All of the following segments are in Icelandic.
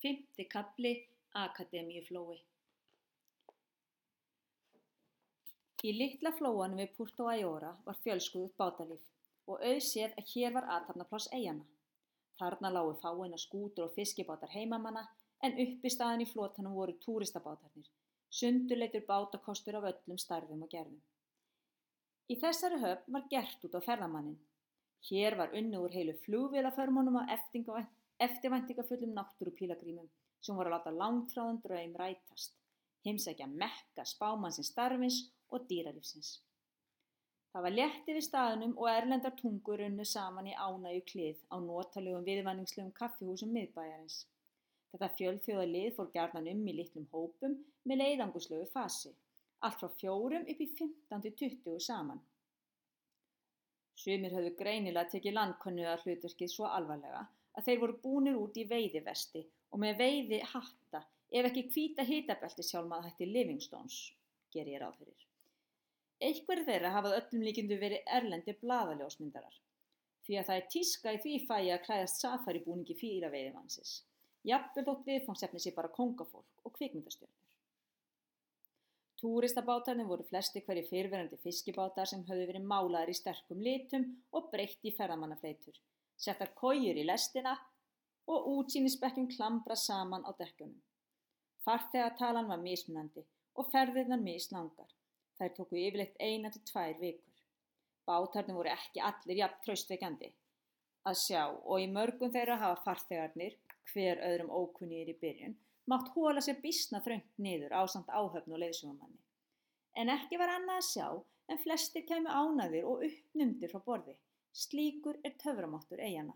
Fimmti kafli Akademíuflói. Í litla flóanum við Porto Ayora var fjölskrúðugt bátalíf og auðséð að hér var athafnapláss eyjanna. Þarna lágu fáeinar skútur og fiskibátar heimamanna en uppistaðan í flotanum voru túristabátarnir, sundurleitur bátakostur af öllum stærðum og gerðum. Í þessari höfn var gert út á ferðamanninn. Hér var unnið úr heilu flugvélaförmunum af eftirvæntingafullum náttúrupílagrímum sem voru að láta langþráðan draum rætast, heimsækja Mekka spámannsins starfins og dýralífsins. Það var létt yfir staðnum og erlendar tungur runnu saman í ánægju klið á notalegum viðvanningslegum kaffihúsum miðbæjarins. Þetta fjölþjóðalið fór gjarnan í litlum hópum með leiðangurslegu fasi, allt frá 4 upp í 15 til 20 saman. Sumir höfðu greinilega tekið landkönnuðarhlutverkið svo alvarlega að þeir voru búnir út í veiðivesti og með veiðihatta, ef ekki hvíta hitabeltishjálma að hætti Livingstones, geri ég ráð fyrir. Einhverjir þeirra hafað öllum líkindum verið erlendir blaðaljósmyndarar, því að það er tíska í því fagi að klæðast safaribúningi fílaveiðimannsins, jafnvel þótt viðfangsefnið sé bara kóngafólk og kvikmyndastjörnur. Túristabátarnir voru flestir hverjir fyrrverandi fiskibátar sem höfðu verið málaðir í sterkum litum og breytt í ferðamannafleitur, settar kojur í lestina og útsýnisbekkjum klambrað saman á dekkjunum. Farþegatalan var mismunandi og ferðirnar mislangar. Þær tóku yfirleitt 1 til 2 vikur. Bátarnir voru ekki allir jafn traustvekjandi að sjá og í mörgum þeirra hafa farþegarnir, hver öðrum ókunnugir í byrjun, mátt hola sér býsna þröngt niður ásamt áhöfn og leiðsögumanni. En ekki var annað að sjá en flestir kæmu ánægðir og uppnumdir frá borði. Slíkur er töframáttur eyjanna.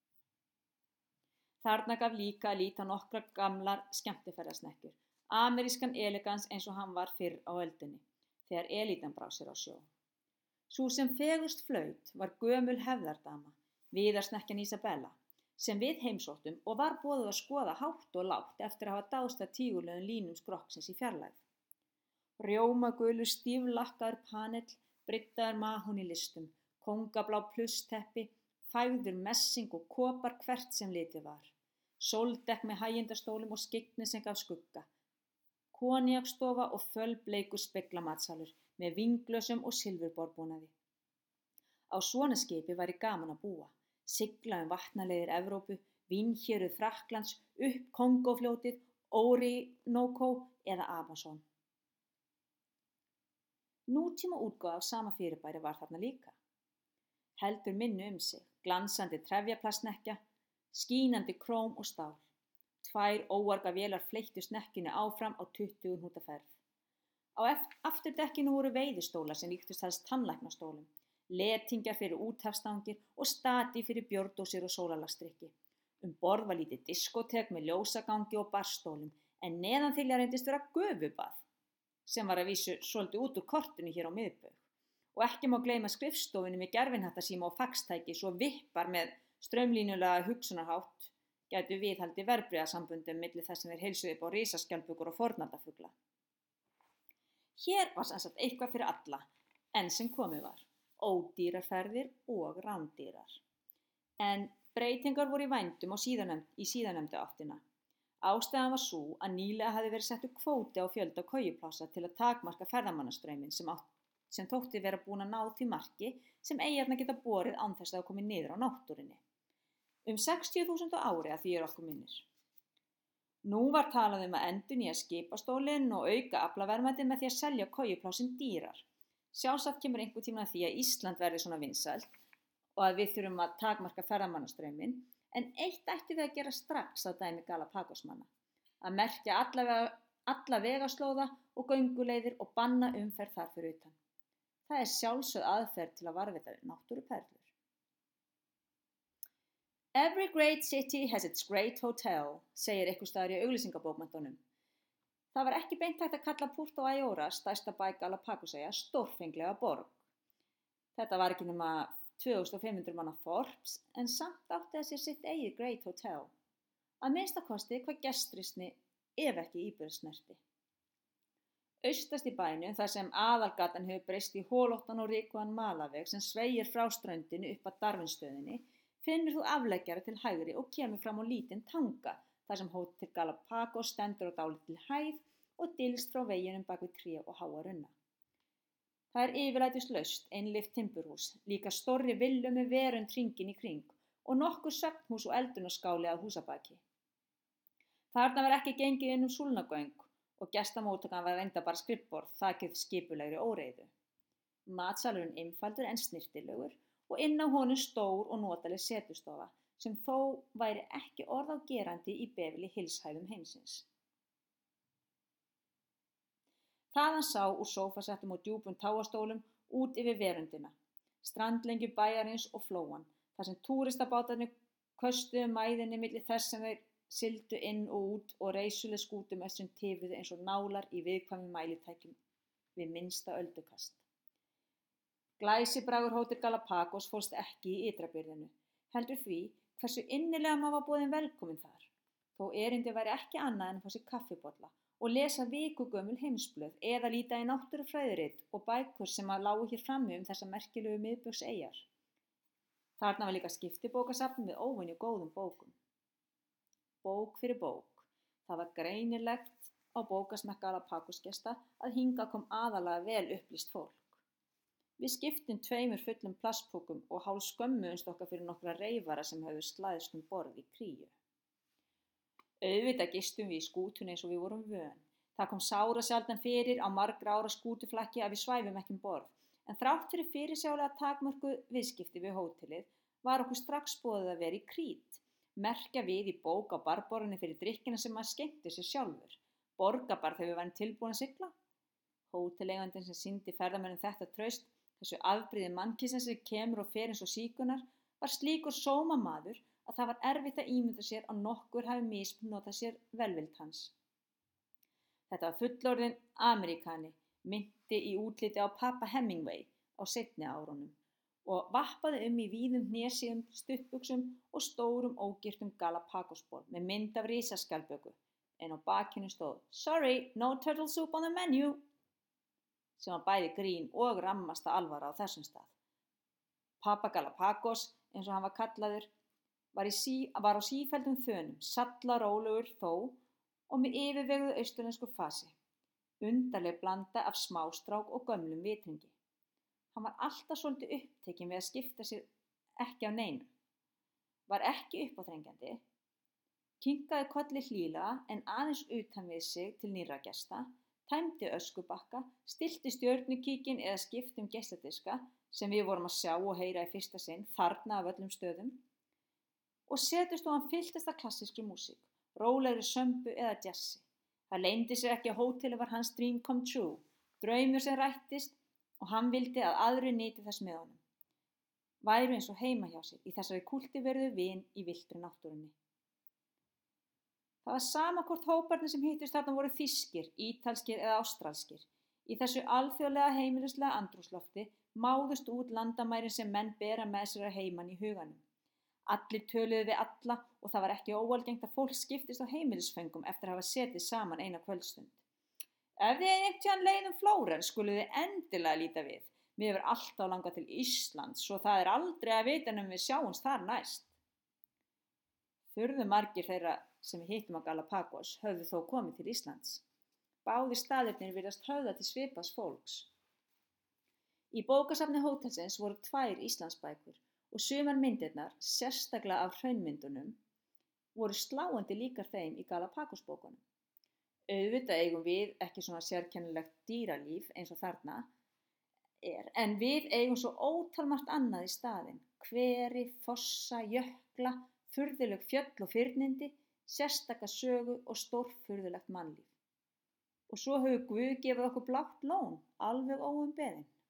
Þarna gaf líka að líta nokkrar gamlar skemmtiferðasnekkjur, amerískan elegans eins og hann var fyrr á öldinni, þegar elítan brá sér á sjó. Sú sem fegurst flaut var gömul hefðardama, viðarsnekkjan Isabella, sem við heimsóttum og var boðið að skoða hátt og lágt eftir að hafa dáðst að tígulegum línum skrokksins í fjarlægð. Rjómagulur stíflakkaður panel, bryddaður mahóní listum, kóngablá plussteppi, fægður messing og kopar hvert sem litið var. Sóldekk með hægindastólum og skyggni sem gaf skugga. Koníakstofa og fölbleikur speglamatssalur með vínglösum og silfurborðbúnaði. Á svona skipi væri gaman að búa. Sigla vatnaleiðir Evrópu, vínhéruð Frakklands, upp Kongófljótið, Orinoco eða Amazon. Nútíma útgáfa af sama fyrirbæri var þarna líka. Heldur minni sig, glansandi trefjaplastnekkja, skínandi króm og stál. 2 óarga vélar fleyttu snekkjunni áfram á 20 hnúta ferð. Á afturdekkinu voru veiðistólar sem líktust helst tannlæknastólum, letingjar fyrir úthafstangir og stati fyrir bjórdósir og sólarlagstrykki. Borð var lítið diskótek með ljósagangi og barstólum, en neðanþilja reyndist vera gufubað, sem var að vísu svolítið út úr kortinu hér á miðbaug. Og ekki má gleyma skrifstofunni með gervihnattasíma og faxtæki svo vippar með straumlínulega hugsunarhátt gætu viðhaldi verðbréfasamböndum milli þess sem þeir heilsuðu upp á risaskjaldbökur og fornaldafugla. Hér var sem sagt eitthvað fyrir alla, enn sem komið var, ódýrar ferðir og rándýrar. En breytingar voru í vændum í síðarnefndu áttina. Ástæðan var sú að nýlega hafði verið settur kvóti á fjölda kojuplássa til að takmarka ferðamannastrauminn sem þótti vera búin að ná því marki sem eyjarnar geta borið án þess að það komi niður á náttúrunni. 60.000 á ári að því okkur minnir. Nú var talað að endurnýja skipastólinn og auka aflaverðmæti með því að selja kojuplássin dýrar. Sjálfsagt kemur einhver tíma að því að Ísland verði svona vinsælt og að við þurfum að takmarka ferðamannastrauminn, en eitt ætti við að gera strax að dæmi Galapagosmanna, að merkja alla vegaslóða og gönguleiðir og banna umferð þar fyrir utan. Það er sjálfsögð aðferð til að varðveita náttúruperlur. Every great city has its great hotel, segir einhvers staðar í auglýsingabókmenntunum. Það var ekki beint hægt að kalla Porto Ayora, stærsta bæ Galapagoseyja, stórfenglega borg. Þetta var ekki nema 2500 manna þorps, en samt átti að sér sitt eigið Great Hotel. Að minnstakosti hvað gestrisni, ef ekki íburðsnerti. Austast í bænum, þar sem aðalgatan hefur breyst í holóttan og ríkuðan malaveg sem sveigir frá ströndinni upp að Darwinstöðinni, finnur þú afleggjara til hægri og kemur fram á lítinn tanga, þar sem Hótel Galapagos stendur á dálítilli hæð og dylst frá veginum bak við tré og háa runna. Það er yfirlætislaust, einlyft timburhús, líka stórri villu með verönd hringinn í kring og nokkur svefnhús og eldunarskáli að húsabaki. Þarna var ekki gengið inn súlnagöng og gestamóttakan var reyndar bara skrifborð, þakið skipulegri óreiðu. Matsalurinn einfaldur en snyrtilegur og inn á honum stór og notaleg setustofa sem þó væri ekki orð á gerandi í Beverly Hills-hæðum heimsins. Þaðan sá úr sófasettum og djúpum tágastólum út yfir veröndina, strandlengju bæjarins og flóann, þar sem túristabátarnir köstuðu mæðinni milli þess sem þeir sigldu inn og út og reisuleg skútumössum tifuðu eins og nálar í viðkvæmum mælitækjum við minnsta öldukast. Glæsibragur Hótel Galapagos fólst ekki í ytrabyrðinu, heldur því hversu innilega maður var boðinn velkominn þar, þó erindi væri ekki annað en að fá sér kaffibolla og lesa vikugömul heimsblöð eða líta í náttúrufræðirit og bækur sem lágu hér frammi þessa merkilegu miðbaugseyjar. Þarna var líka skiptibókasafn með óvenju góðum bókum. Bók fyrir bók. Það var greinilegt á bókasmekk Galapagosgesta að hingað kom aðallega vel upplýst fólk. Við skiptum 2 fullum plastpokum og hálf skömmuðumst okkar fyrir nokkra reyfara sem höfðu slæðst borð í Kríu. Auðvitað gistum við í skútunni eins og við vorum vön. Það kom sárasjaldan fyrir á margra ára skútuflakki að við svæfum ekki borð, en þrátt fyrir fyrirsjáanlega takmörkuð viðskipti við hótelið var okkur strax boðið að vera í Krít, merkja við í bók á barborðinu fyrir drykkina sem maður skemmti sér sjálfur, borga bara þegar við værum tilbúin að sigla. Hóteleigandinn sem sýndi ferðamönnum þetta traust, þessu afbrigði mannkynsins sem kemur og fer eins og síkunar, var slíkur sómamaður að það var erfitt að ímynda sér að nokkur hafi misnotað sér velvild hans. Þetta var fullorðinn Ameríkani, minnti í útliti á Papa Hemingway á seinni árunum og vappaði í víðum hnésíðum stuttbuxum og stórum ógirtum Galapagosból með mynd af risaskjaldböku, en á bakinu stóð "Sorry, no turtle soup on the menu", sem var bæði grín og rammasta alvara á þessum stað. Papa Galapagos, eins og hann var kallaður, var á sífelldum þönum, sallarólegur þó og með yfirveguðu austurlensku fasi, undarleg blanda af smástrák og gömlum vitringi. Hann var alltaf svolítið upptekinn við að skipta sér ekki af neinum, var ekki uppáþrengjandi, kinkaði kolli hlýlega en aðeins utan við sig til nýrra gesta, tæmdi öskubakka, stillti stjörnukíkinn eða skipti geisladiska sem við vorum að sjá og heyra í fyrsta sinn þarna af öllum stöðum, og setustofan fylltist af klassískri músík, rólegri sömbu eða djassi. Það leyndi sér ekki að hótelið var hans dream come true, draumur sem rættist og hann vildi að aðrir nyti þess með honum. Væru eins og heima hjá sér í þessari kúltiverðu vin í villtri náttúrunni. Það var sama hvort hóparnir sem hittust þarna voru þýskir, ítalskir eða ástralskir. Í þessu alþjóðlega heimilislega andrúmslofti máðust út landamærin sem menn bera með sér að heiman í huganum. Allir töluðu við alla og það var ekki óalgengt að fólk skiptist á heimilisföngum eftir að hafa setið saman eina kvöldstund. Ef þið einhvern leiðum Flórens skuluð þið endilega líta við. Mér hefur alltaf langað til Íslands svo það er aldrei að vita nema við sjáumst þar næst. Furðu margir þeirra sem við hittum á Galapagos höfðu þó komið til Íslands. Báðir staðirnir virðast höfða til svipaðs fólks. Í bókasafni hótelsins voru 2 Íslandsbækur og sumar myndirnar, sérstaklega af hraunmyndunum, voru sláandi líkar þeim í Galapagosbókunum. Auðvitað eigum við ekki svona sérkennilegt dýralíf eins og þarna en við eigum svo ótalmargt annað í staðinn, hveri, fossa, jökla, furðuleg fjöll og firnindi, sérstaka sögu og stórfurðulegt mannlíf. Og svo hefur Guð gefið okkur blátt lón, alveg óumbeðinn.